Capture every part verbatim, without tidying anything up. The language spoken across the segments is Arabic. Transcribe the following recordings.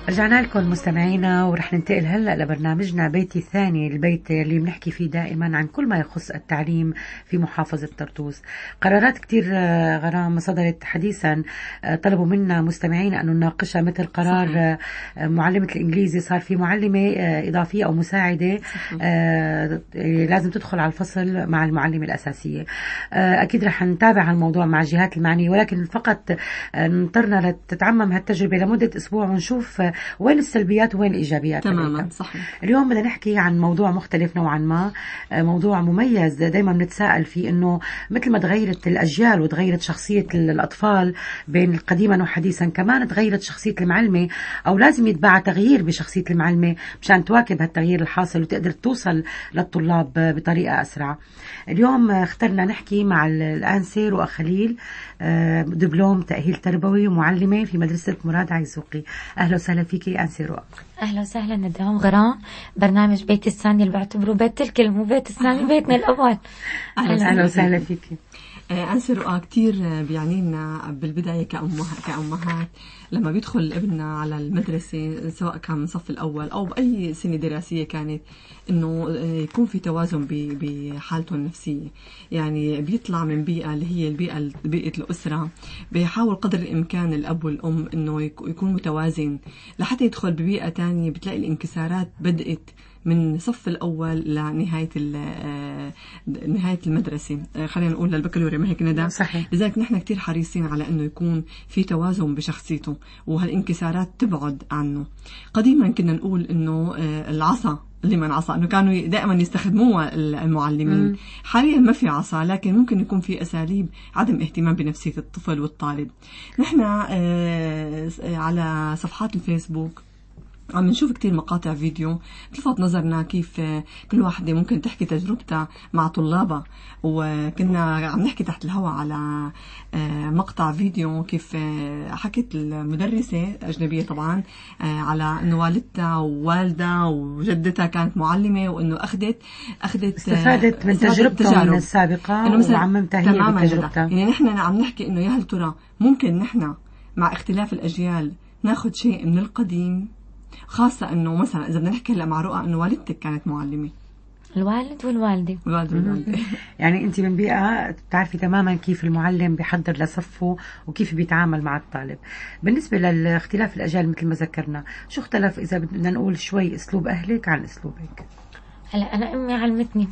رجعنا لكم مستمعينا، ورح ننتقل هلأ لبرنامجنا بيتي الثاني، البيت اللي بنحكي فيه دائما عن كل ما يخص التعليم في محافظة طرطوس. قرارات كتير غرام صدرت حديثا، طلبوا منا مستمعينا أن نناقشها، مثل قرار صحيح. معلمة الإنجليزي صار في معلمة إضافية أو مساعدة صحيح. لازم تدخل على الفصل مع المعلمة الأساسية. أكيد رح نتابع الموضوع مع الجهات المعنية، ولكن فقط نضطرنا لتتعمم هالتجربة لمدة أسبوع ونشوف وين السلبيات وين الإيجابيات. تماما صحيح. اليوم بدنا نحكي عن موضوع مختلف نوعا ما، موضوع مميز دايما بنتساءل فيه، إنه مثل ما تغيرت الأجيال وتغيرت شخصية الأطفال بين قديما وحديثا، كمان تغيرت شخصية المعلمة، أو لازم يتبع تغيير بشخصية المعلمة مشان تواكب هالتغيير الحاصل وتقدر توصل للطلاب بطريقة أسرع. اليوم اخترنا نحكي مع الآنسة رؤى خليل، دبلوم تأهيل تربوي ومعلمة في مدرسة مراد عيزوقي. أهلا وسهلا فيكي أنسة رؤى. أهلا وسهلا ندام غرام. برنامج بيت الثاني اللي بعتبره بيت الكل، مو بيت الثاني بيتنا الأول. أهلا وسهلا فيكي أنسة رؤى. كتير بيعنينا بالبداية كأمهات, كأمهات لما بيدخل ابننا على المدرسة، سواء كان من صف الأول أو بأي سنة دراسية كانت، إنه يكون في توازن بحالته النفسية. يعني بيطلع من بيئة اللي هي البيئة بيئة الأسرة، بيحاول قدر الإمكان الأب والأم إنه يكون متوازن، لحتى يدخل ببيئة تانية بتلاقي الانكسارات بدأت من صف الأول لنهاية نهاية المدرسة، خلينا نقول للبكالوريا، ما هيك ندى؟ صحيح. لذلك نحن كتير حريصين على إنه يكون في توازن بشخصيته، وهالانكسارات تبعد عنه. قديما كنا نقول إنه العصا اللي من عصا، إنه كانوا دائما يستخدموها المعلمين. م. حاليا ما في عصا، لكن ممكن يكون في أساليب عدم اهتمام بنفسية الطفل والطالب. نحن على صفحات الفيسبوك عم نشوف كتير مقاطع فيديو تلفت نظرنا، كيف كل واحدة ممكن تحكي تجربتها مع طلابها. وكنا عم نحكي تحت الهواء على مقطع فيديو كيف حكت المدرسة أجنبية طبعا على أنه والدتها ووالدها وجدتها كانت معلمة، وأنه أخذت أخذت استفادت من تجربتها من السابقة وعممتها هي بتجربتها. يعني نحن عم نحكي أنه يا هل ترى ممكن نحن مع اختلاف الأجيال ناخد شيء من القديم، خاصة أنه مثلا إذا بدنا نحكي هلا مع رؤى أنه والدتك كانت معلمة، الوالد والوالدة الوالد والوالدة يعني أنت من بيئة بتعرفي تماما كيف المعلم بيحضر لصفه وكيف بيتعامل مع الطالب. بالنسبة للاختلاف الأجيال مثل ما ذكرنا، شو اختلف إذا بدنا نقول شوي أسلوب أهلك عن أسلوبك؟ هلا أنا أمي علمتني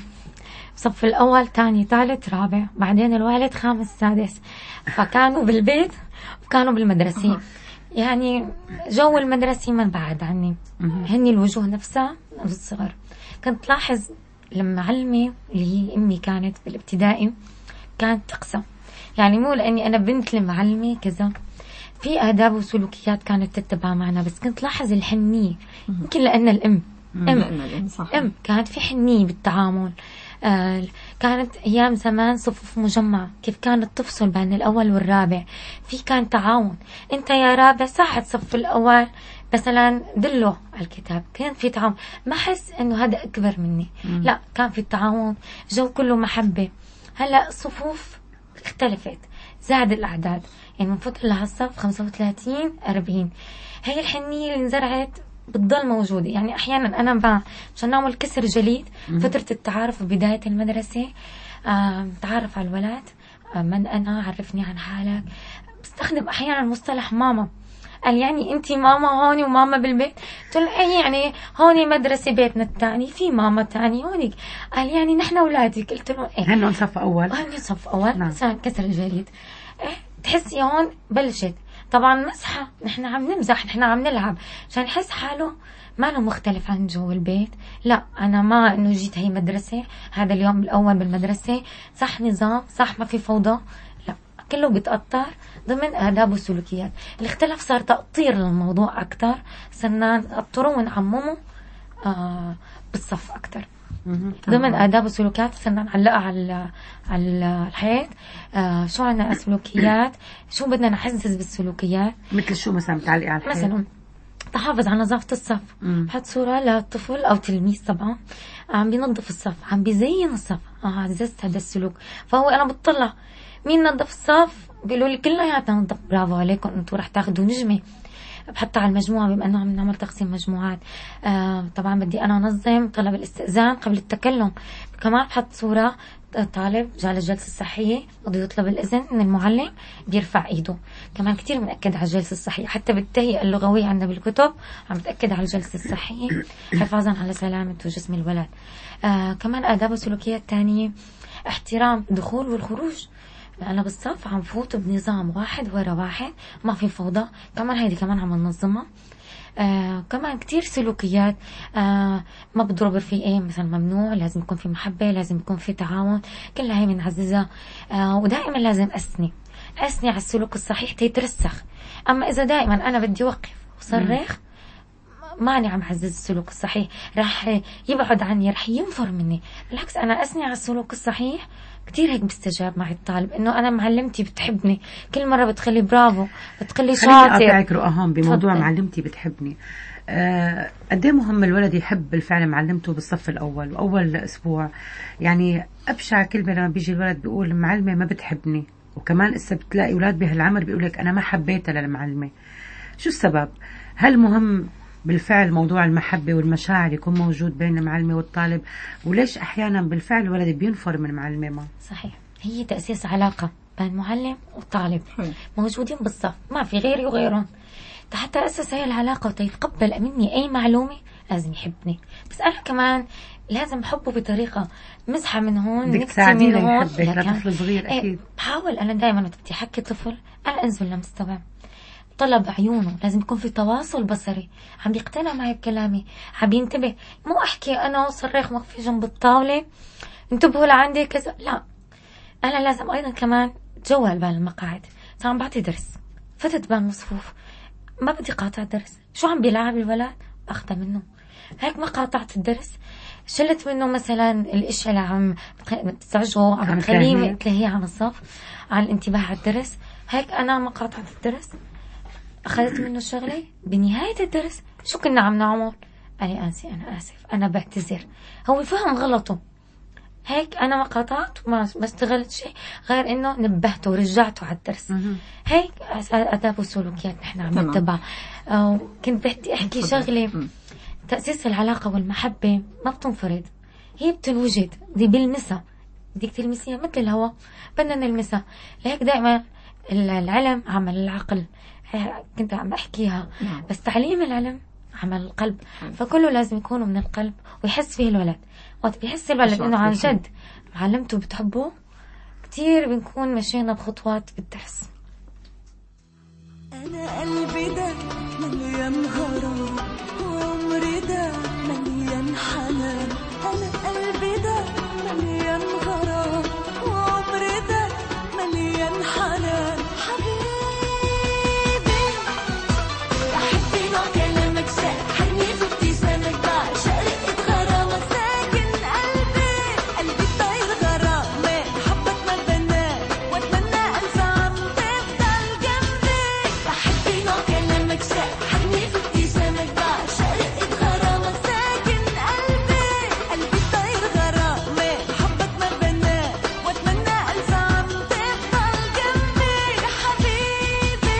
صف الأول ثاني ثالث رابع، بعدين الوالد خامس سادس، فكانوا بالبيت وكانوا بالمدرسة. يعني جو المدرسي من بعد عني، هني الوجوه نفسها من الصغر. كنت لاحظ لما علمي اللي هي أمي كانت بالابتدائي كانت تقسى، يعني مو لأني أنا بنت المعلمة كذا، في آداب وسلوكيات كانت تتبع معنا، بس كنت لاحظ الحنية، يمكن لأن الأم أم, أم كانت في حنية بالتعامل. آه كانت أيام زمان صفوف مجمعة، كيف كانت تفصل بين الأول والرابع، في كان تعاون. أنت يا رابع ساعد صف الأول مثلا دله على الكتاب، كان في تعاون، ما حس إنه هذا أكبر مني. مم. لا، كان في التعاون، جو كله محبة. هلأ الصفوف اختلفت، زاد الأعداد، يعني منفوت لها الصف خمسة وثلاثين أربعين. هي الحنية اللي انزرعت بتضل موجودة. يعني أحيانا أنا بقى مشان نعمل كسر جليد فترة التعارف بداية المدرسة، آه تعرف على الولد، آه من أنا، عرفني عن حالك، بستخدم أحيانا مصطلح ماما. قال يعني أنتي ماما هوني وماما بالبيت؟ قلت له أي يعني هوني مدرسة بيتنا الثاني، في ماما تاني هونيك. قال يعني نحن أولادك؟ قلت له إيه، هن صف أول، هن صف أول. نعم. كسر الجليد. إيه تحسي هون بلشت طبعا مسحة، نحن عم نمزح، نحن عم نلعب، عشان يحس حاله ما له مختلف عن جو البيت. لا، أنا ما إنه جيت هي مدرسة، هذا اليوم الأول بالمدرسة، صح نظام، صح ما في فوضى، لا كله بيتأطر ضمن آداب وسلوكيات. الاختلاف صار تأطير للموضوع أكتر، صرنا نأطره ونعممه آه بالصف أكتر ضمن آداب وسلوكيات، صرنا نعلقها على على الحيط. آه شو عنا سلوكيات، شو بدنا نعزز بالسلوكيات، مثل شو مثلا بتعلقي على الحيط؟ مثلا تحافظ على نظافة الصف، بحط صورة لطفل أو تلميذ طبعا عم بينظف الصف، عم بيزين الصف، آه عززت هذا السلوك. فهو أنا بتطلع مين نظف الصف، بيقولوا لي كلياتنا ننظف، برافو عليكم انتوا رح تاخدوا نجمة. بحطها على المجموعة بما أنه عم نعمل تقسيم مجموعات. آه طبعا بدي أنا أنظم طلب الاستئذان قبل التكلم، كمان بحط صورة طالب جاء للجلسة الصحية بده يطلب الإذن من المعلم بيرفع إيده. كمان كتير بنأكد على الجلسة الصحية، حتى بالتهيئة اللغوية عندنا بالكتب عم بتأكد على الجلسة الصحية حفاظا على سلامة وجسم الولد. آه كمان آداب وسلوكيات تانية، احترام الدخول والخروج. أنا بالصف عم فوت بنظام واحد ورا واحد، ما في فوضى. كمان هيدي كمان عم ننظمها. آه كمان كتير سلوكيات، آه ما بضرب رفيقين مثلا، ممنوع، لازم يكون في محبة، لازم يكون في تعاون، كلها هي بنعززها. آه ودائما لازم أثني أثني على السلوك الصحيح تيترسخ. أما إذا دائما أنا بدي وقف وصرخ ماني عم عزز السلوك الصحيح، راح يبعد عني، راح ينفر مني. بالعكس أنا أثني على السلوك الصحيح كتير هيك بستجاب مع الطالب، إنه أنا معلمتي بتحبني، كل مرة بتخلي برافو، بتخلي شاطر. خليني أقاطعك رؤى هون بموضوع فضل. معلمتي بتحبني، آه قد ايه مهم الولد يحب بالفعل معلمته بالصف الأول وأول أسبوع. يعني أبشع كلمة لما بيجي الولد بيقول معلمة ما بتحبني، وكمان إسا بتلاقي أولاد بهالعمر بيقولك أنا ما حبيتها للمعلمة. شو السبب؟ هل مهم بالفعل موضوع المحبة والمشاعر يكون موجود بين المعلمة والطالب؟ وليش أحيانا بالفعل الولد بينفر من المعلمة؟ ما صحيح، هي تأسيس علاقة بين المعلم والطالب موجودين بالصف، ما في غيري وغيرهم. حتى أسس هي العلاقة وتيتقبل مني أي معلومة لازم يحبني، بس أنا كمان لازم أحبه بطريقة مزحة من هون، بدك تساعديه ليحبك لطفل صغير. أكيد ايه بحاول أنا دائما بدي أحكي طفل أنا أنزل لمستوى طلب عيونه، لازم يكون في تواصل بصري، عم يقتنع معي بكلامي، عم ينتبه. مو أحكي أنا وصرخ مخفي جنب الطاولة انتبهوا لعندي كذا، لا، أنا لازم أيضا كمان جوال بالمقاعد. عم بعطي درس، فتت بين الصفوف، ما بدي قاطع الدرس، شو عم بيلعب الولد أخذ منه، هيك ما قاطعت الدرس، شلت منه مثلا الاشياء اللي عم بتزعجه، عم تخليه تلهيه عن الصف، عن الانتباه على الدرس، هيك أنا ما قاطعت الدرس، أخذت منه الشغلة. بنهاية الدرس شو كنا عم نعمل؟ أنا آنسي، أنا آسف، أنا بعتذر. هو فهم غلطه، هيك أنا ما قاطعت وما ما اشتغلت شيء غير إنه نبهته ورجعته على الدرس. هيك آداب وسلوكيات نحن عم نتبع. كنت بدي أحكي شغلة، تأسيس العلاقة والمحبة ما بتنفرد، هي بتنوجد، دي بالمسا، بدك تلمسيها مثل الهواء، بدنا نلمسها. لهيك دائما العلم عمل العقل، كنت عم أحكيها، بس تعليم العلم عمل القلب، فكله لازم يكون من القلب ويحس فيه الولد. وقت بيحس الولد إنه عن جد معلمته بتحبه، كتير بنكون مشينا بخطوات بالدرس. أنا قلبي ده مليان غرام، وعمري ده مليان حنان. أنا قلبي ده مليان غرام، وعمري ده مليان حنان. حبيبي أحبي نوع كلامك ساحرني في ابتسامك، بعشق رقة غرامك ساكن قلبي، قلبي طاير غرامك، حبك ما بنام واتمنى ألف عم تفضل جنبي. أحبي نوع كلامك ساحرني في ابتسامك، بعشق رقة غرامك ساكن قلبي، قلبي طاير غرامك، حبك ما بنام واتمنى ألف عم تفضل جنبي. حبيبي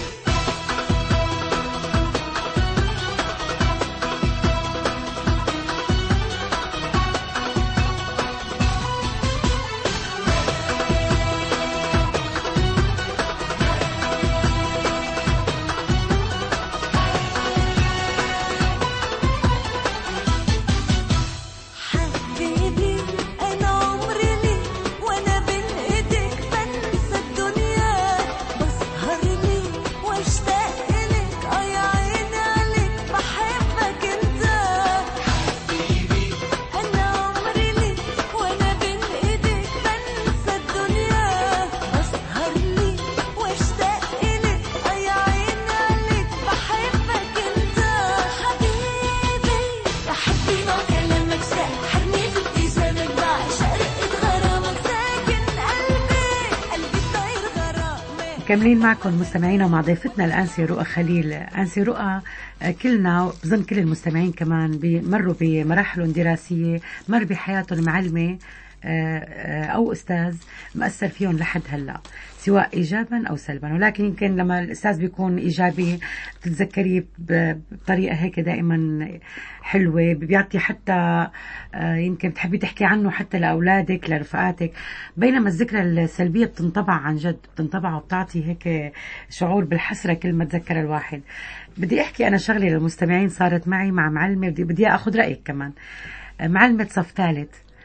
حبيبي أنا عمري ليك، وأنا بين إيديك بنسى الدنيا، بسهر ليك واشتاق إليك، آه يا عيني عليك بحبك أنت. حبيبي أنا عمري ليك، وأنا بين إيديك بنسى الدنيا، بسهر ليك واشتاق إليك، آه يا عيني عليك بحبك أنت. حبيبي أحبي نوع كلامك ساحرني في ابتسامك، بعشق رقة غرامك ساكن قلبي، قلبي طاير غرامك. مكملين معكم مستمعينا مع ضيفتنا الأنسة رؤى خليل. أنسة رؤى، كلنا بظن كل المستمعين كمان مروا بمراحل دراسية، مر بحياتهم معلمة أو أستاذ مأثر فيهم لحد هلأ، سواء إيجابا أو سلبا. ولكن يمكن لما الأستاذ بيكون إيجابي بتتذكري بطريقة هيك دائما حلوة، بيعطي حتى يمكن تحبي تحكي عنه حتى لأولادك لرفقاتك، بينما الذكرى السلبية بتنطبع عن جد، بتنطبع وبتعطي هيك شعور بالحسرة كل ما تذكر الواحد. بدي أحكي أنا شغلة للمستمعين صارت معي مع معلمة، بدي, بدي أخذ رأيك كمان. معلمة صف ثالث،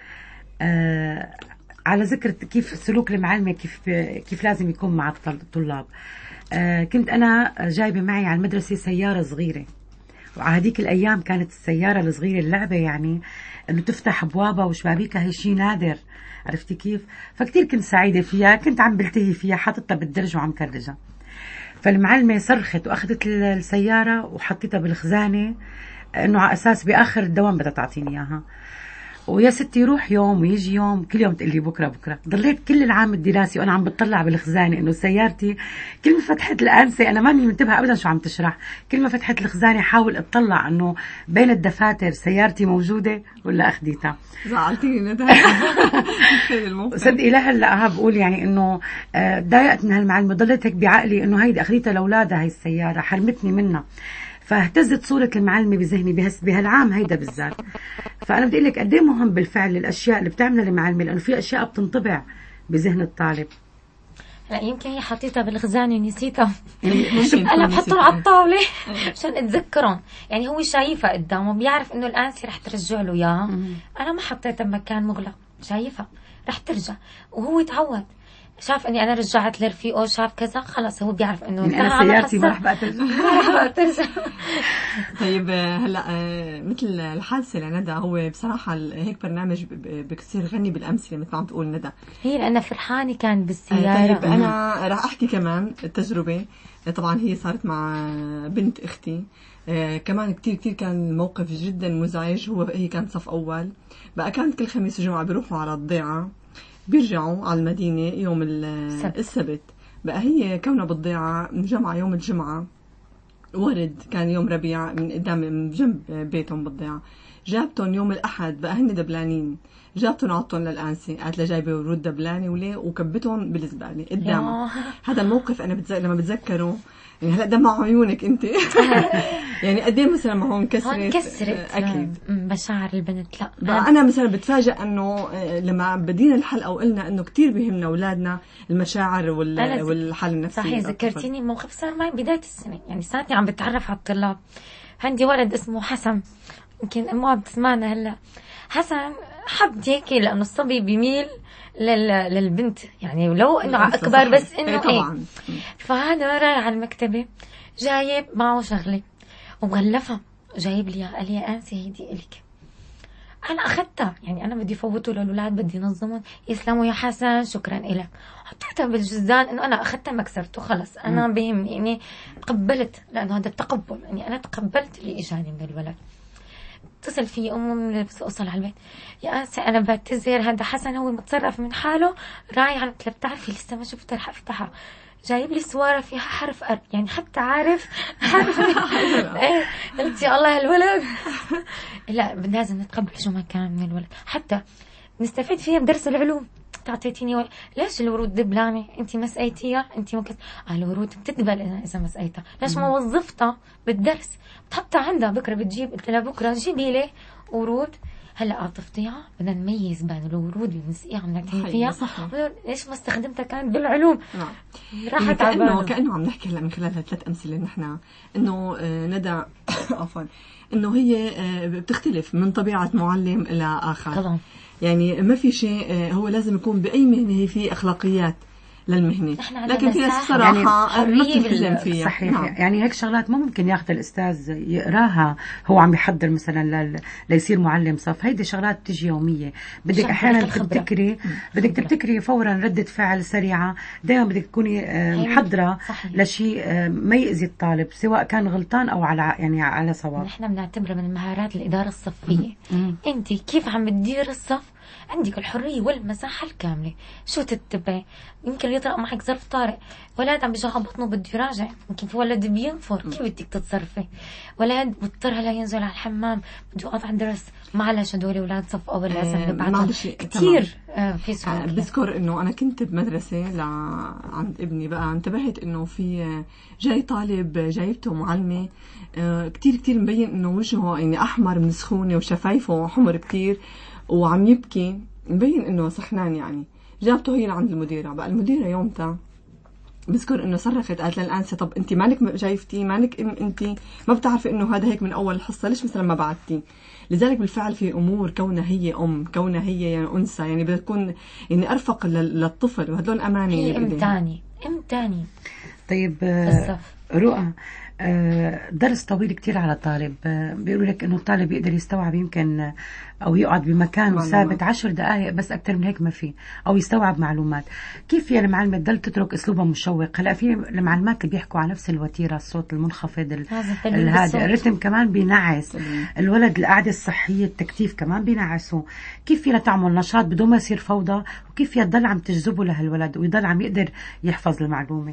آه على ذكر كيف سلوك المعلمة، كيف كيف لازم يكون مع الطلاب. آه كنت أنا جايبة معي على المدرسة سيارة صغيرة، وعلى هذيك الأيام كانت السيارة الصغيرة اللعبة يعني إنه تفتح أبوابها وشبابيكها، هي شيء نادر، عرفتي كيف؟ فكتير كنت سعيدة فيها، كنت عم بلتهي فيها، حاطتها بالدرج وعم كرجها. فالمعلمة صرخت وأخذت السيارة وحطيتها بالخزانة، إنه على أساس بآخر الدوام بدها تعطيني إياها. ويا ستي يروح يوم ويجي يوم، كل يوم تقول لي بكره بكره. ضليت كل العام الدراسي وانا عم بتطلع بالخزانه انه سيارتي، كل ما فتحت الانسه انا ماني منتبهه ابدا شو عم تشرح، كل ما فتحت الخزانه حاول اطلع انه بين الدفاتر سيارتي موجوده ولا اخذيتها. زعلتيني ندى. صدقي لهلا بقول يعني انه ضايقت من هالمعلمه، ضلت هيك بعقلي انه هيدي اخذيتها لاولادها، هي السياره حرمتني منها. فاهتزت صورة المعلمة بذهني بهس بهالعام هيدا بالذات. فأنا بدي أقول لك قد إيه مهم بالفعل الأشياء اللي بتعملها المعلمة، لأنه في أشياء بتنطبع بذهن الطالب. لا يمكن هي حطيتها بالخزانة نسيتها. أنا بحطهم على الطاولة عشان أتذكرهم. يعني هو شايفها قدامه، بيعرف إنه الآنسة رح ترجع له إياها. أنا ما حطيتها بمكان مغلق، شايفها رح ترجع، وهو تعود. شاف اني انا رجعت لرفيقه، شاف كذا، خلص هو بيعرف انه يعني انا سيارتي ما رح بقى ترجع. طيب هلا مثل الحادثه لندى، هو بصراحه هيك برنامج بكثير غني بالامثله مثل ما عم تقول ندى. هي لأنها فرحانه كان بالسياره. طيب انا راح احكي كمان التجربه، طبعا هي صارت مع بنت اختي. آه كمان كتير كتير كان الموقف جدا مزعج. هو هي كانت صف اول بقى، كانت كل خميس وجمعه بيروحوا على الضيعه، بيرجعوا على المدينة يوم السبت. السبت بقى هي كونها بالضيعة مجمعة يوم الجمعة، ورد كان يوم ربيع من قدام من جنب بيتهم بالضيعة، جابتهم يوم الأحد بقى هن دبلانين، جابتهم عطتهم للأنسة، قالت لها جايبة ورود دبلانة وليه، وكبتهم بالزبالة قدامها. هذا الموقف أنا بتذكر لما بتذكره يعني هلا دمع عيونك انت. يعني قد ايه مثلا ما هون كسرت هون كسرت اكيد مشاعر البنت. لا بقى انا مثلا بتفاجئ انه لما بدينا الحلقه وقلنا انه كتير بيهمنا اولادنا المشاعر وال... والحاله النفسيه. صحيح ذكرتيني موقف صار معي بدايه السنه، يعني ساعتي عم بتعرف على الطلاب. عندي ولد اسمه حسن، يمكن امه عم تسمعنا هلا. حسن حب هيك لانه الصبي بيميل لل... للبنت، يعني لو انه اكبر بس انه ايه. فهذا رايح على المكتبه جايب معه شغله ومغلفها، جايب لي قال لي يا انسه هيدي الك. انا اخذتها، يعني انا بدي فوته للاولاد، بدي نظمهم. يسلموا يا حسن، شكرا لك. حطيتها بالجزدان انه انا اخذتها ما كسرته، خلص انا بهمني يعني تقبلت، لانه هذا التقبل، يعني انا تقبلت اللي اجاني من الولد. اتصل في امه بس اوصل على البيت، يا انسه انا بعتذر، هذا حسن هو متصرف من حاله، رايح على مثل بتعرفي لسه ما شفتها رح افتحها، جايب لي سواره فيها حرف ار، يعني حتى عارف حرف. ايه قلت يا الله هالولد. لا لازم نتقبل شو ما كان من الولد، حتى نستفيد فيها بدرس العلوم. تعطيتيني و... ليش الورود دبلانه؟ انت ما سقيتيها، انت ما كنت على الورود بتدبل اذا ما سقيتها، ليش ما وظفتها بالدرس؟ بتحطها عندها بكره، بتجيب قلت لها بكره جيبي لي ورود. هلا عطفتيها بدنا نميز بين الورود اللي بنسقيها عم نعتني فيها، ليش ما استخدمتها كانت بالعلوم؟ نعم. راحت كأنه كأنه عم نحكي هلا من خلال هالثلاث أمثلة نحن إنه ندى عفوا إنه هي بتختلف من طبيعة معلم إلى آخر. طبعا. يعني ما في شيء هو لازم يكون بأي مهنة هي في أخلاقيات للمهنة، لكن في ناس صراحة يعني ما بتلتزم فيها. صحيح. نعم. يعني هيك شغلات ما ممكن ياخذ الأستاذ يقراها هو عم يحضر مثلا ل... ليصير معلم صف. هيدي شغلات بتجي يومية، بدك أحيانا تبتكري، بدك تبتكري فورا ردة فعل سريعة، دائما بدك تكوني محضرة لشيء ما يأذي الطالب سواء كان غلطان أو على يعني على صواب. نحن بنعتبرها من مهارات الإدارة الصفية. أنت كيف عم تدير الصف عندك الحرية والمساحة الكاملة، شو تتبعي. يمكن يطرق معك ظرف طارئ، ولد عم بيجع بطنه بده يراجع، يمكن في ولد بينفر، كيف بدك تتصرفي؟ ولد مضطر هلا ينزل على الحمام بده يقعد على الدرس، معلش هدول اولاد صف اول لازم آه، نبعتهم معلش، كثير. آه في آه، سؤال بذكر انه انا كنت بمدرسه ل... عند ابني بقى، انتبهت انه في آه، جاي طالب جايبته معلمه آه، كتير كتير مبين انه وجهه يعني احمر من سخونه وشفايفه حمر كتير وعم يبكي، مبين انه سخنان يعني. جابته هي لعند المديره بقى، المديره يومتها بذكر انه صرخت قالت للانسه طب انت مالك جايفتي، مالك انت ما بتعرفي انه هذا هيك من اول الحصه، ليش مثلا ما بعتي؟ لذلك بالفعل في امور كونها هي ام، كونها هي يعني انثى، يعني بدها تكون يعني ارفق للطفل، وهدول امانه هي ام تاني ام تاني. طيب بالصف. رؤى، آه، درس طويل كتير على طالب، آه، بيقولوا لك انه الطالب يقدر يستوعب يمكن آه، او يقعد بمكان ثابت عشر دقائق بس، اكتر من هيك ما في، او يستوعب معلومات. كيف فيها المعلمة تضل تترك اسلوبها مشوق؟ هلا في المعلمات اللي بيحكوا على نفس الوتيره، الصوت المنخفض الهادئ، الرتم كمان بينعس الولد، القعده الصحيه، التكتيف كمان بينعسه. كيف فيها تعمل نشاط بدون ما يصير فوضى؟ وكيف فيها تضل عم تجذبه لهالولد ويضل عم يقدر يحفظ المعلومه؟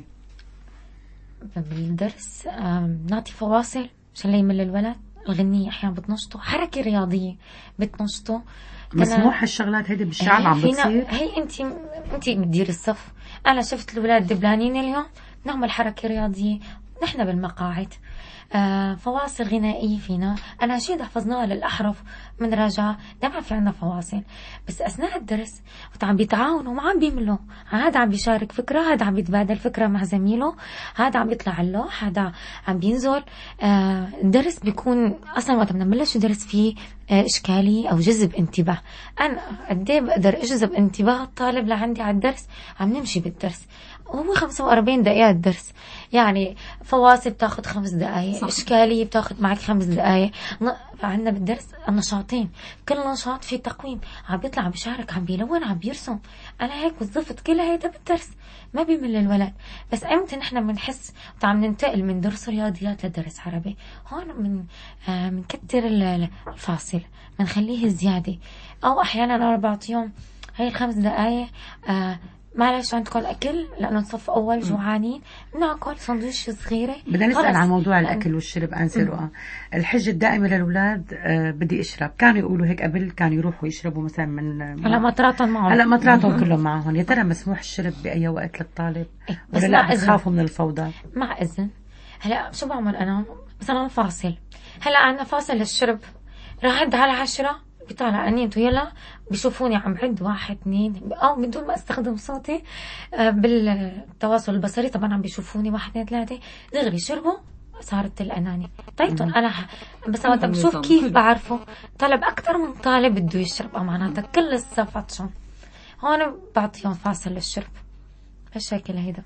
بالدرس نعطي فواصل عشان لا يمل الولد، الغنية أحيانا بتنشطه، حركة رياضية بتنشطه. مسموح الشغلات هيدي بالشعب عم بتصير؟ هي انت انت بتدير الصف، انا شفت الاولاد دبلانين اليوم، نعمل حركة رياضية نحن بالمقاعد. آه فواصل غنائية فينا، أناشيد حفظناها للأحرف من رجع، دائما في عنا فواصل. بس أثناء الدرس عم بيتعاونوا وما عم بيملوا، هذا عم بيشارك فكرة، هذا عم بيتبادل فكرة مع زميله، هذا عم بيطلع اللوح، هذا عم بينزل. آه الدرس بيكون أصلا وقت بدنا نبلش ندرس فيه آه إشكالي أو جذب انتباه. أنا قد ايه بقدر أجذب انتباه الطالب لعندي على الدرس؟ عم نمشي بالدرس، وهو خمسة وأربعين دقيقة الدرس، يعني فواصل بتاخد خمس دقايق، إشكالية بتاخد معك خمس دقايق. فعندنا بالدرس النشاطين، كل نشاط في تقويم، عم بيطلع عم بيشارك، عم بيلون، عم بيرسم. أنا هيك وظفت كل هيدا بالدرس، ما بيمل الولد. بس أمتى نحن بنحس وعم ننتقل من درس رياضيات لدرس عربي؟ هون من آه من كتر الفاصل، منخليه زيادة. أو أحيانا أنا بعطيهم هاي الخمس دقايق آه معلش عندكم الأكل لأنه صف أول جوعانين، ناكل سندويش صغيرة. بدنا نسأل عن موضوع الأكل والشرب. أنسي رؤى، الحجة الدائمة للأولاد آه بدي أشرب، كانوا يقولوا هيك قبل، كانوا يروحوا يشربوا مثلا من هلا مطراتهم معهم، هلا مطراتهم كلهم معهم. يا ترى مسموح الشرب بأي وقت للطالب ولا لا بتخافوا من الفوضى؟ مع إذن. هلا شو بعمل أنا؟ مثلا فاصل، هلا عنا فاصل للشرب، راح أعد على عشرة، بيطلع أنيت ويلا بيشوفوني عم بعد واحد اثنين، أو بدون ما أستخدم صوتي بالتواصل البصري طبعا عم بيشوفوني واحد اثنين ثلاثة، دغري شربوا، صارت الأناني. طيب أنا بس وقت بشوف كيف بعرفه طالب أكثر من طالب بده يشرب، معناتها كل الصف عطشان، هون بعطيهم فاصل للشرب هالشكل هيدا.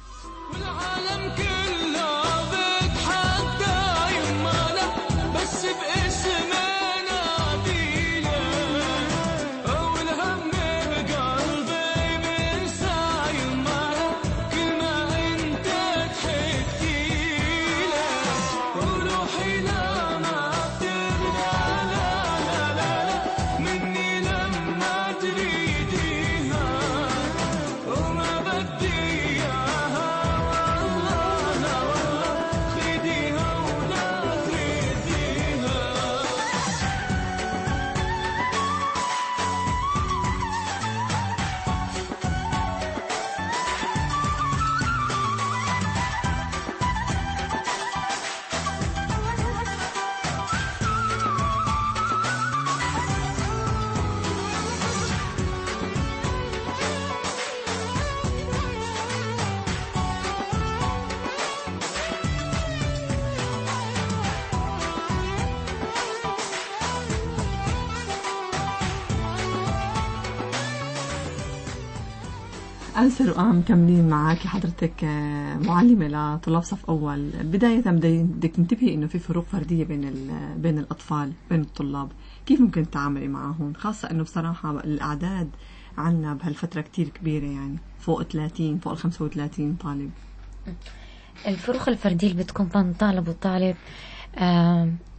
أنسة رؤى، مكملين معك حضرتك معلمة لطلاب صف أول. بداية بدك تنتبهي إنه في فروق فردية بين بين الأطفال، بين الطلاب، كيف ممكن تتعاملي معهم؟ خاصة إنه بصراحة الأعداد عنا بهالفترة كتير كبيرة، يعني فوق ثلاثين، فوق خمسة وثلاثين طالب. الفروق الفردية اللي بتكون بين طالب وطالب، آه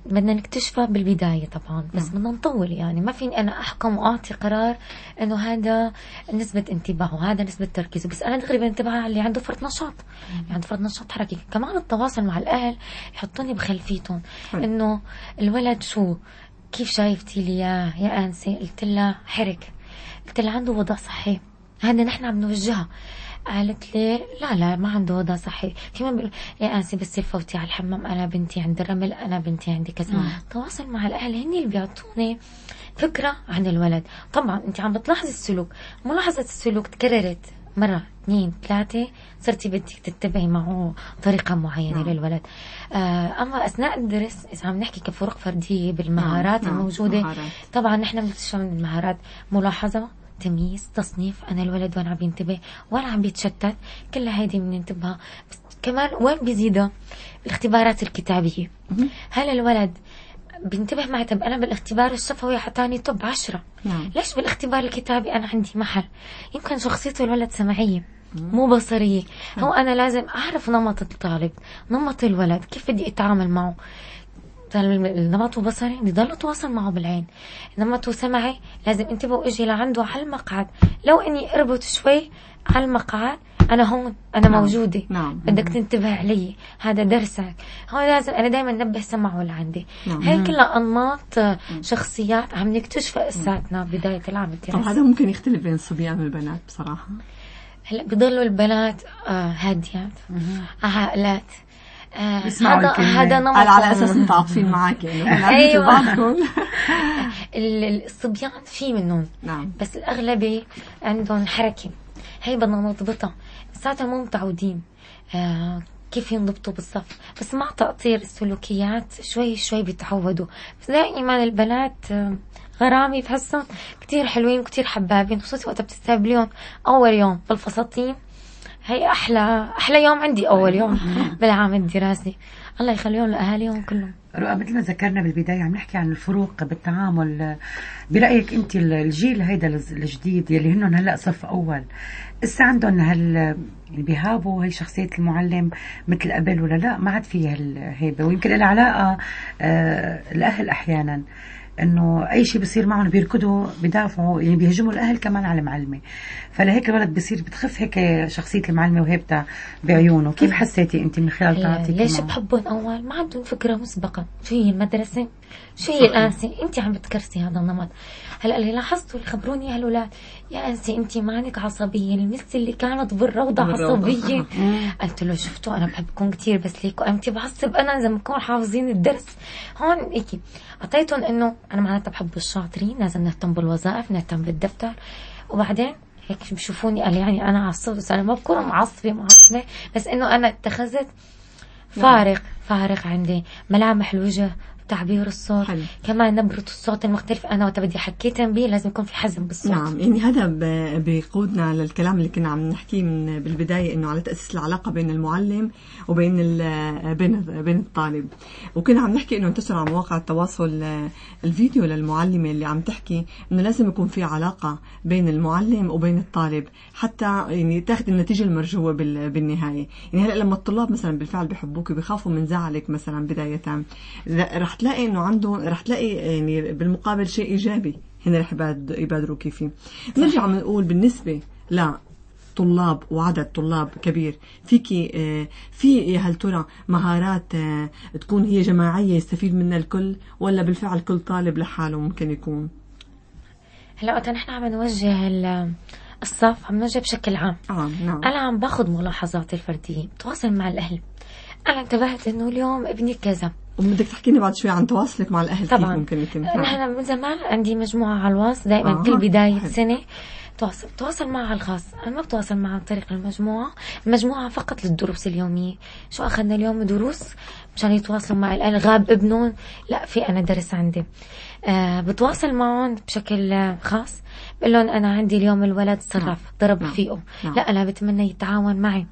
بدنا نكتشفها بالبداية طبعا، بس بدنا نطول. يعني ما فيني أنا أحكم وأعطي قرار إنه هذا نسبة انتباه وهذا نسبة تركيز، بس أنا تقريبا انتباه على اللي عنده فرط نشاط، يعني عنده فرط نشاط حركي. كمان التواصل مع الأهل يحطوني بخلفيتهم إنه الولد شو كيف شايفتي لي يا يا أنسي؟ قلت لها حرك، قلت لها عنده وضع صحي، هذا نحن عم نوجهها. قالت لي لا لا ما عنده وضع صحي. في من بيقول يا أنسي بس فوتي على الحمام، أنا بنتي عند الرمل، أنا بنتي عندي كذا. تواصل مع الأهل هني اللي بيعطوني فكرة عن الولد. طبعا أنت عم بتلاحظي السلوك، ملاحظة السلوك تكررت مرة اثنين ثلاثة صرتي بدك تتبعي معه طريقة معينة نعم. للولد. آه أما أثناء الدرس إذا عم نحكي كفروق فردية بالمهارات نعم. الموجودة نعم. طبعا نحن بنكتشف من المهارات ملاحظة، تمييز، تصنيف، أنا الولد وين عم ينتبه وين عم بيتشتت، كلها هيدي بننتبهها. بس كمان وين بيزيدها؟ الاختبارات الكتابية. هل الولد بينتبه معي؟ طب أنا بالاختبار الشفوي حتاني طب عشرة نعم. ليش بالاختبار الكتابي أنا عندي محل؟ يمكن شخصيته الولد سمعية مو بصرية. هو أنا لازم أعرف نمط الطالب، نمط الولد، كيف بدي أتعامل معه. نمطه بصري بضل اتواصل معه بالعين، نمطه سمعي لازم انتبه واجي لعنده على المقعد. لو اني اربط شوي على المقعد انا هون، انا نعم. موجوده نعم. بدك تنتبه علي، هذا درسك. هو لازم انا دائما نبه سمعه اللي عندي نعم. هي كلها انماط شخصيات عم نكتشفها اساتنا بدايه العام الدراسي. طب هذا ممكن يختلف بين الصبيان والبنات بصراحه. هلا بضلوا البنات آه هاديات عاقلات. آه هذا هذا نمط على اساس متعاطفين معك يعني ايوه. الصبيان في منهم نعم. بس الاغلبيه عندهم حركه، هي بدنا نضبطها. ساعتها مو متعودين آه كيف ينضبطوا بالصف، بس مع تقطير السلوكيات شوي شوي بيتعودوا. بس دائما البنات آه غرامي بحسهم كتير حلوين وكتير حبابين، خصوصي وقت بتستقبليهم اول يوم بالفساتين. هي أحلى أحلى يوم عندي أول يوم بالعام الدراسي، الله يخليهم لأهاليهم كلهم. رؤى مثل ما ذكرنا بالبداية عم نحكي عن الفروق بالتعامل. برأيك أنت الجيل هيدا الجديد يلي هنن هلأ صف أول إسا عندهم هال بيهابوا هي شخصية المعلم مثل قبل ولا لا؟ ما عاد فيها الهيبة، ويمكن لها علاقة آه الأهل أحيانا انه اي شيء بيصير معهم بيركضوا بدافعوا، يعني بيهجموا الاهل كمان على المعلمه، فلهيك الولد بصير بتخف هيك شخصيه المعلمه وهيبتها بعيونه. كيف حسيتي انت من خلال تعاطيك ليش بحبهم اول؟ ما عندهم فكره مسبقه شو هي المدرسه، شو هي الانسه. انت عم بتكرسي هذا النمط. هلا اللي لاحظته اللي خبروني يا هالولاد، يا انسه انت ما عندك عصبيه، المس اللي كانت بالروضه عصبيه. قلت له شفتوا انا بحبكم كثير بس ليكوا امتى بعصب انا اذا بكون حافظين الدرس. هون هيك اعطيتهم انه انا معناتها بحب الشاطرين، لازم نهتم بالوظائف، نهتم بالدفتر. وبعدين هيك بشوفوني قال يعني انا عصبت، بس انا ما بكون معصبه معصبه، بس انه انا اتخذت فارق فارق عندي ملامح الوجه، تعبير الصوت حلو. كمان نبرة الصوت المختلف. أنا وقت بدي حكيتن بيه لازم يكون في حزم بالصوت. نعم يعني هذا بيقودنا للكلام اللي كنا عم نحكيه من بالبداية، إنه على تأسيس العلاقة بين المعلم وبين بين بين الطالب. وكنا عم نحكي إنه انتشر على مواقع التواصل الفيديو للمعلمة اللي عم تحكي إنه لازم يكون في علاقة بين المعلم وبين الطالب حتى يعني تاخذ النتيجة المرجوة بالنهاية. يعني هلا لما الطلاب مثلا بالفعل بيحبوك بيخافوا من زعلك مثلا بداية، رح تلاقي انه عنده رح تلاقي يعني بالمقابل شيء ايجابي هنا رح يبادروكي فيه. نرجع نقول بالنسبه لا طلاب وعدد طلاب كبير، فيكي في هل ترى مهارات تكون هي جماعيه يستفيد منها الكل، ولا بالفعل كل طالب لحاله ممكن يكون؟ هلا وقت نحن عم نوجه الصف عم نوجه بشكل عام. آه نعم. انا عم باخذ ملاحظاتي الفرديه، بتواصل مع الاهل. انا انتبهت انه اليوم ابني كذا، وبدك تحكيني بعد شوي عن تواصلك مع الأهل. طبعا ممكن يتم. نحن من زمان عندي مجموعة على الواتس دائما آه. كل بداية حل. سنة تواصل تواصل معها على الخاص. أنا ما بتواصل معها عن طريق المجموعة، المجموعة فقط للدروس اليومية. شو أخذنا اليوم دروس مشان يتواصلوا مع الأهل. غاب ابنهم، لا في أنا درس عندي، آه بتواصل معهم بشكل خاص، بقول لهم أنا عندي اليوم الولد صرف ضرب فيه، لا أنا بتمنى يتعاون معي،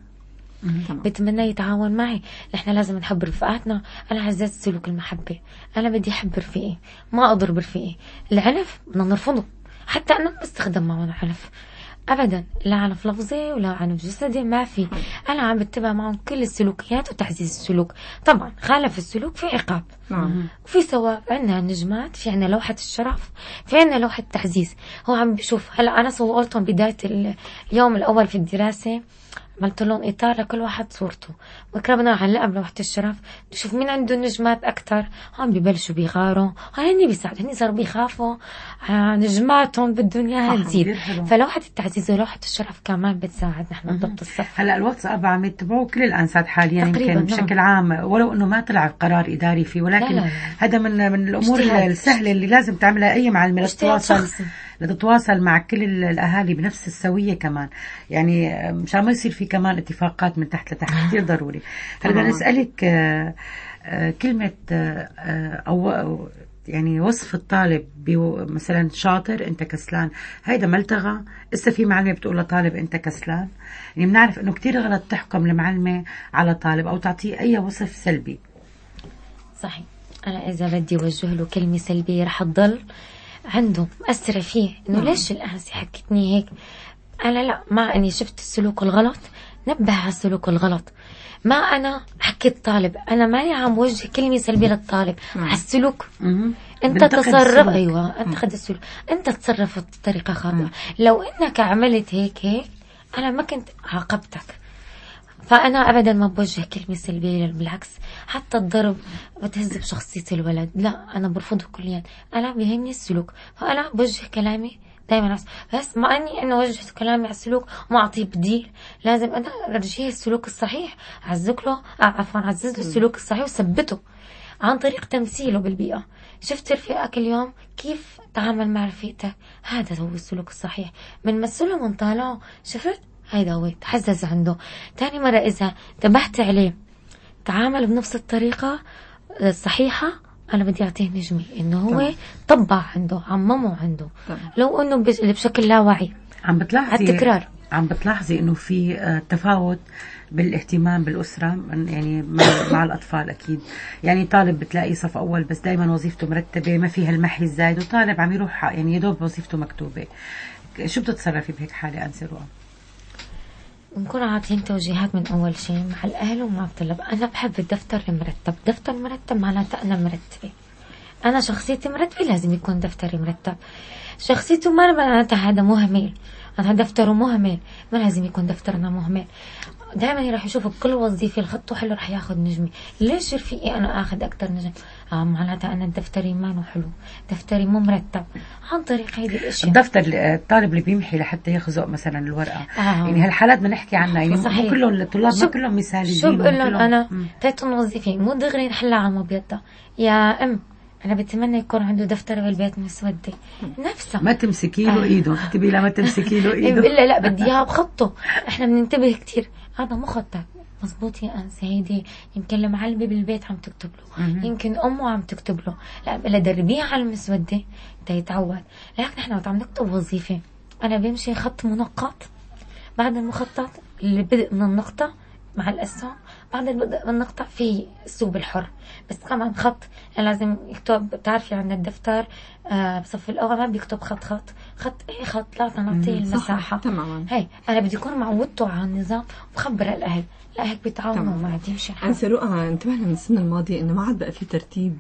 بتمنى يتعاون معي. نحن لازم نحب رفقاتنا. انا عززت سلوك المحبه، انا بدي احب رفيقي ما اضرب رفيقي. العنف بدنا نرفضه، حتى انا ما بستخدم معه العنف ابدا، لا عنف لفظي ولا عنف جسدي، ما في. انا عم بتبع معهم كل السلوكيات وتعزيز السلوك. طبعا خالف السلوك في عقاب، نعم. وفي ثواب. عندنا نجمات، في عندنا لوحة الشرف، في عندنا لوحة تعزيز. هو عم بيشوف هلا أنا صورتهم بداية اليوم الأول في الدراسة، عملت لهم إطار لكل واحد صورته، وكربنا علقها بلوحة الشرف نشوف مين عنده نجمات أكتر. هون بيبلشوا بيغاروا، هني بيساعدوا، هني صاروا بيخافوا نجماتهم بدهم إياها تزيد. فلوحة التعزيز ولوحة الشرف كمان بتساعد نحن بضبط الصف. هلا الواتساب عم يتبعوه كل الأنسات حاليا يمكن بشكل عام، ولو إنه ما طلع قرار إداري فيه، ولكن لا لا لا. هذا من من الأمور السهلة اللي لازم تعملها أي معلمة لتتواصل لتتواصل مع كل الأهالي بنفس السوية كمان، يعني مشان ما يصير في كمان اتفاقات من تحت لتحت كثير ضروري. هلا بدنا نسألك كلمة أو يعني وصف الطالب مثلا شاطر أنت كسلان، هيدا ملتغى. إسا في معلمة بتقول لطالب أنت كسلان، يعني بنعرف إنه كتير غلط تحكم المعلمة على طالب أو تعطيه أي وصف سلبي. صحيح. أنا إذا بدي وجه له كلمة سلبية رح تضل عنده مأثرة فيه إنه ليش الأنسة حكتني هيك. أنا لا، ما أني شفت السلوك الغلط نبه على السلوك الغلط، ما أنا حكيت طالب، أنا ماني عم وجه كلمة سلبية للطالب على السلوك. أنت تصرف، أيوة أنت خد السلوك، أنت تصرفت بطريقة خاطئة. لو إنك عملت هيك هيك أنا ما كنت عاقبتك. فأنا أبدا ما بوجه كلمة سلبية، بالعكس حتى الضرب بتهز بشخصية الولد، لا أنا برفضه كليا. أنا بيهمني السلوك، فأنا بوجه كلامي دايما بس ما أني أنا وجهت كلامي على السلوك وما أعطيه بديل. لازم أنا أرجيه السلوك الصحيح، أعزك له عفوا أعزز له السلوك الصحيح وثبته عن طريق تمثيله بالبيئة. شفت رفيقك اليوم كيف تعامل مع رفيقتك، هذا هو السلوك الصحيح. من مثله من طالعه شفت هيدا هو تحزز عنده. تاني مرة إذا انتبهت عليه تعامل بنفس الطريقة الصحيحة، أنا بدي أعطيه نجمي إنه هو طبع عنده، عممه عنده. طبعا. لو إنه بشكل لا وعي عم بتلاحظي التكرار، عم بتلاحظي إنه في تفاوت بالاهتمام بالأسرة يعني مع, مع الأطفال. أكيد يعني طالب بتلاقي صف أول بس دايما وظيفته مرتبة ما فيها المحي الزايد، وطالب عم يروح يعني يدوب وظيفته مكتوبة. شو بتتصرفي بهيك حالة أنسة رؤى؟ نكون عاطين توجيهات من أول شيء مع الأهل ومع الطلاب. أنا بحب الدفتر المرتب، دفتر مرتب معناته أنا مرتبة، أنا شخصيتي مرتبة لازم يكون دفتري مرتب. شخصيته ما معناتها هذا مهمل، أنا دفتره مهمل، ما لازم يكون دفترنا مهمل. دائما راح يشوف بكل وظيفة الخط حلو راح ياخذ نجمي. ليش رفيقي أنا أخذ أكتر نجم؟ آه معناتها أنا دفتري ما نو حلو، دفتري مو مرتب. عن طريق هيدي الأشياء الدفتر الطالب اللي بيمحي لحتى يخزق مثلا الورقة. آه. يعني هالحالات بنحكي عنها، يعني مو كلهم الطلاب ما كلهم مثاليين. شو بقول لهم أنا تايتون وظيفة مو دغري نحلها على مبيضة يا أم. أنا بتمنى يكون عنده دفتر بالبيت مسودة نفسه، ما تمسكي له إيده، اكتبي له ما تمسكي له إيده. إلا لا بدي إياها بخطه. إحنا بننتبه كتير هذا مو خطك مزبوط يا أنسة، هيدي يمكن المعلمة بالبيت عم تكتب له، يمكن أمه عم تكتب له، لا بلا دربيه على المسودة دا يتعود. لكن إحنا عم نكتب وظيفة أنا بمشي خط منقط، بعد المخطط اللي بدء من النقطة مع الأسهم، بعد البدء من النقطة في السوب الحر، بس كمان خط يعني لازم يكتب. بتعرفي عندنا الدفتر آه بصف الأول ما بيكتب خط خط خط أي خط لا تنعطيه المساحة تماما. هاي أنا بدي يكون معودته على النظام وخبر الأهل، لا هيك بيتعاونوا ما عاد يمشي. أنسة رؤى انتبهنا من السنة الماضية إنه ما عاد بقى في ترتيب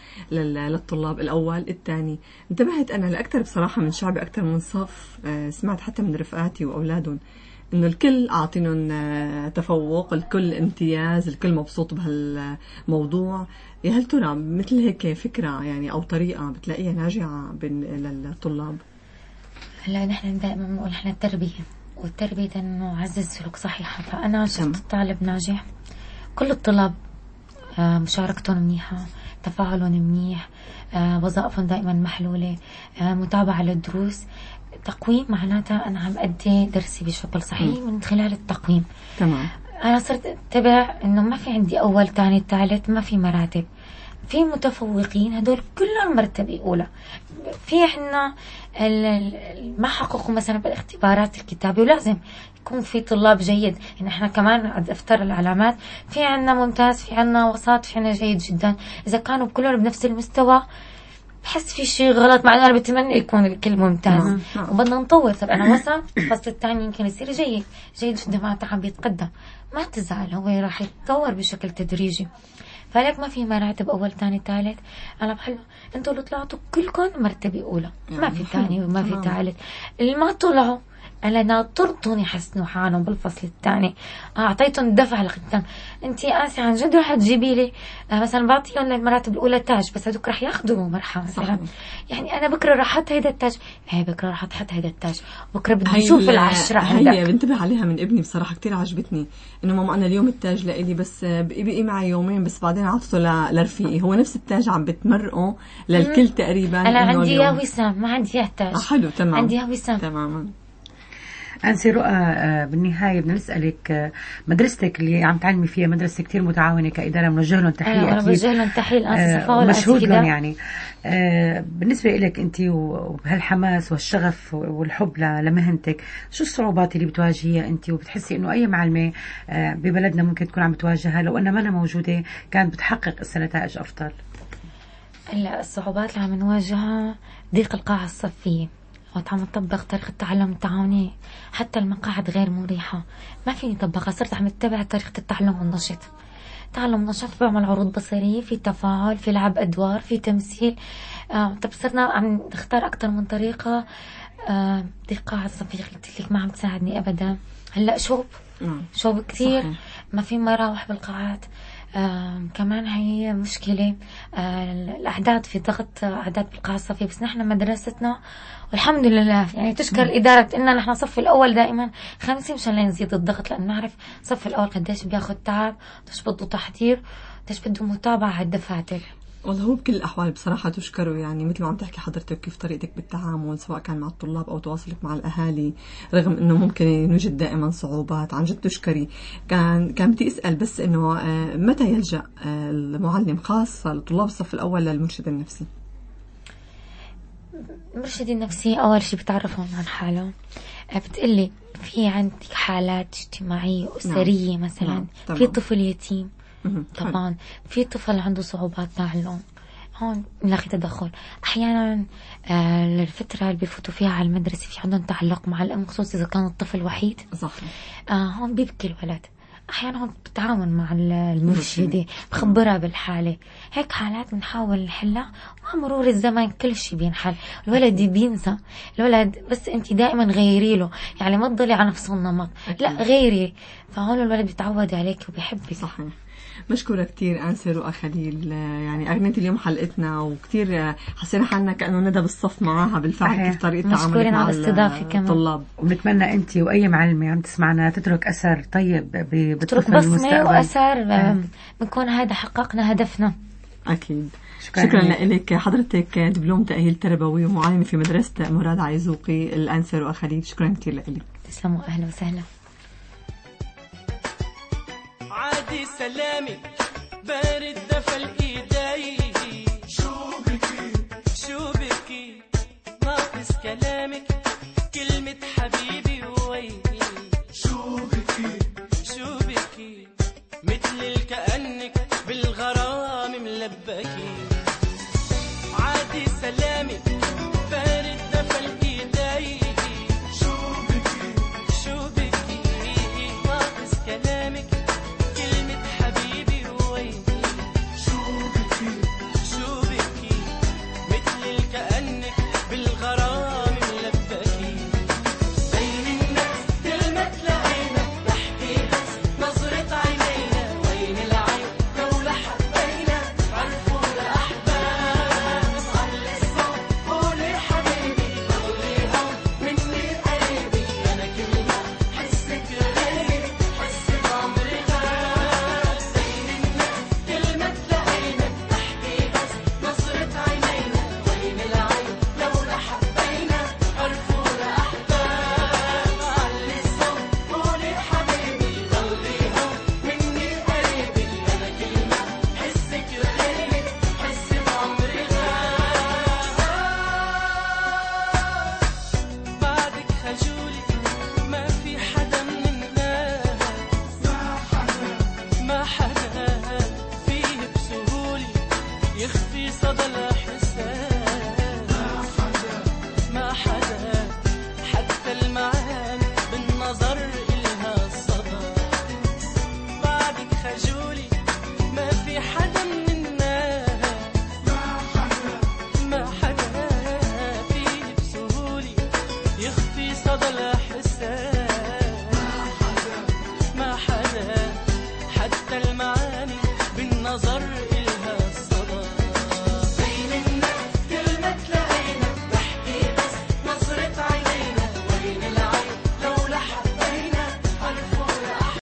للطلاب الأول الثاني. انتبهت أنا لأكثر بصراحة من شعبي أكثر من صف، سمعت حتى من رفقاتي وأولادهم إنه الكل عاطينهم تفوق، الكل امتياز، الكل مبسوط بهالموضوع. هل ترى مثل هيك فكرة يعني أو طريقة بتلاقيها ناجعة بين للطلاب؟ هلا نحن دائما بنقول نحن التربية، والتربية إنه عزز سلوك صحيحة. فأنا شفت الطالب ناجح، كل الطلاب مشاركتهم منيحة، تفاعلهم منيح، وظائفهم دائما محلولة، متابعة للدروس، تقويم معناتها أنا عم أدي درسي بشكل صحيح من خلال التقويم. تمام. أنا صرت أتبع إنه ما في عندي أول تاني ثالث، ما في مراتب، في متفوقين هدول كلهم مرتبة أولى. في عنا ما حققوا مثلا بالاختبارات الكتابية، ولازم يكون في طلاب جيد. يعني احنا كمان دفتر العلامات في عنا ممتاز، في عنا وسط، في عنا جيد جدا. إذا كانوا كلهم بنفس المستوى بحس في شيء غلط، مع أنا بتمنى يكون الكل ممتاز وبدنا نطور. طب أنا وسط الفصل الثاني يمكن يصير جيد جيد جدا، ما عم بيتقدم، ما تزعل، هو راح يتطور بشكل تدريجي. فلك ما في مراتب اول ثاني ثالث. انا بحلو انتوا اللي طلعتوا كلكم مرتبه اولى، ما في ثاني وما في ثالث. اللي ما طلعوا انا ناطرتهم يحسنوا حالهم بالفصل الثاني، اعطيتهم دفع لقدام. انت قاسي عن جد رح تجيبي لي آه مثلا بعطيهم للمراتب الاولى تاج، بس هذوك رح ياخذوا مرحله مثلا. يعني انا بكره رح احط هيدا التاج، هي بكره رح احط هيدا التاج، بكره بدي اشوف العشره عندك. هي بنتبه عليها من ابني بصراحه كتير عجبتني، انه ماما انا اليوم التاج لإلي بس بقي بقي معي يومين بس بعدين عطته لرفيقي. هو نفس التاج عم بتمرقه للكل تقريبا. انا عندي يا وسام ما عندي اياه تاج. آه حلو تمام، عندي يا وسام تماما. أنسي رؤى، بالنهاية بدنا نسألك، مدرستك اللي عم تعلمي فيها مدرسة كتير متعاونة كإدارة، بنوجه لهم تحية. أنا بوجه لهم تحية الأنسة صفاء ومشهود لهم يعني. بالنسبة لك أنت وبهالحماس والشغف والحب لمهنتك، شو الصعوبات اللي بتواجهيها أنت وبتحسي إنه أي معلمة ببلدنا ممكن تكون عم تواجهها لو أنها ما أنا موجودة كانت بتحقق نتائج أفضل؟ هلا الصعوبات اللي عم نواجهها ضيق القاعة الصفية، وقت عم نطبق طريقة التعلم التعاوني حتى المقاعد غير مريحة، ما فيني طبقها. صرت عم اتبع طريقة التعلم والنشط. تعلم نشاط، بعمل عروض بصرية، في تفاعل، في لعب أدوار، في تمثيل. آه طب صرنا عم نختار أكتر من طريقة. آه ضيق القاعة الصفية قلت لك ما عم تساعدني أبدا. هلا شوب شوب كثير، ما في مراوح بالقاعات. آه كمان هي مشكلة. آه الأعداد، في ضغط أعداد بالقاعة الصفية، بس نحن مدرستنا والحمد لله يعني تشكر الإدارة إننا نحن صف الأول دائما خمسين مشان لنزيد الضغط، لأن نعرف صف الأول قديش بياخد تعب، قديش بده تحضير، قديش بده متابعة على الدفاتر. والله هو بكل الأحوال بصراحة تشكروا، يعني مثل ما عم تحكي حضرتك كيف طريقتك بالتعامل سواء كان مع الطلاب أو تواصلك مع الأهالي، رغم إنه ممكن يوجد دائما صعوبات. عن جد تشكري. كان كان بدي أسأل بس إنه متى يلجأ المعلم خاصة لطلاب الصف الأول للمرشد النفسي؟ المرشد النفسي أول شيء بتعرفهم عن حالهم، بتقلي في عندك حالات اجتماعية أسرية. نعم. مثلا نعم. في طفل يتيم طبعا، في طفل عنده صعوبات تعلم، هون نلاقي تدخل. أحيانا آه للفترة اللي بيفوتوا فيها على المدرسة في عندهم تعلق مع الأم، خصوصا إذا كان الطفل وحيد. صح. آه هون بيبكي الولد. أحيانا هون بتعاون مع المرشدة، بخبرها بالحالة. هيك حالات بنحاول نحلها، ومع مرور الزمن كل شيء بينحل. الولد بينسى الولد، بس أنت دائما غيري له، يعني ما تضلي على نفس النمط. لا غيري، فهون الولد بيتعود عليك وبيحبك. صحيح. مشكورة كتير أنسة رؤى خليل، يعني أغنيت اليوم حلقتنا وكتير حسينا حالنا كأنه ندى بالصف معاها بالفعل كيف طريقة تعاملك مع الطلاب. وبنتمنى أنت وأي معلمة عم تسمعنا تترك أثر طيب بتترك بصمة وأثر، بنكون هذا حققنا هدفنا. أكيد. شكرا, شكرا لك حضرتك، دبلوم تأهيل تربوي ومعلمة في مدرسة مراد عيزوقي الأنسة رؤى خليل. شكرا كتير لك. تسلموا، أهلا وسهلا. عادي سلامي بارد دفى ايدي، شو بكي شو بكي ناقص كلامك كلمة حبيبي وويني، شو بكي شو بكي مثل الكأنك بالغرام ملبكي. عادي سلامي بارد دفى ايدي، شو بكي شو بكي ناقص كلامك حدا حتى المعاني بالنظر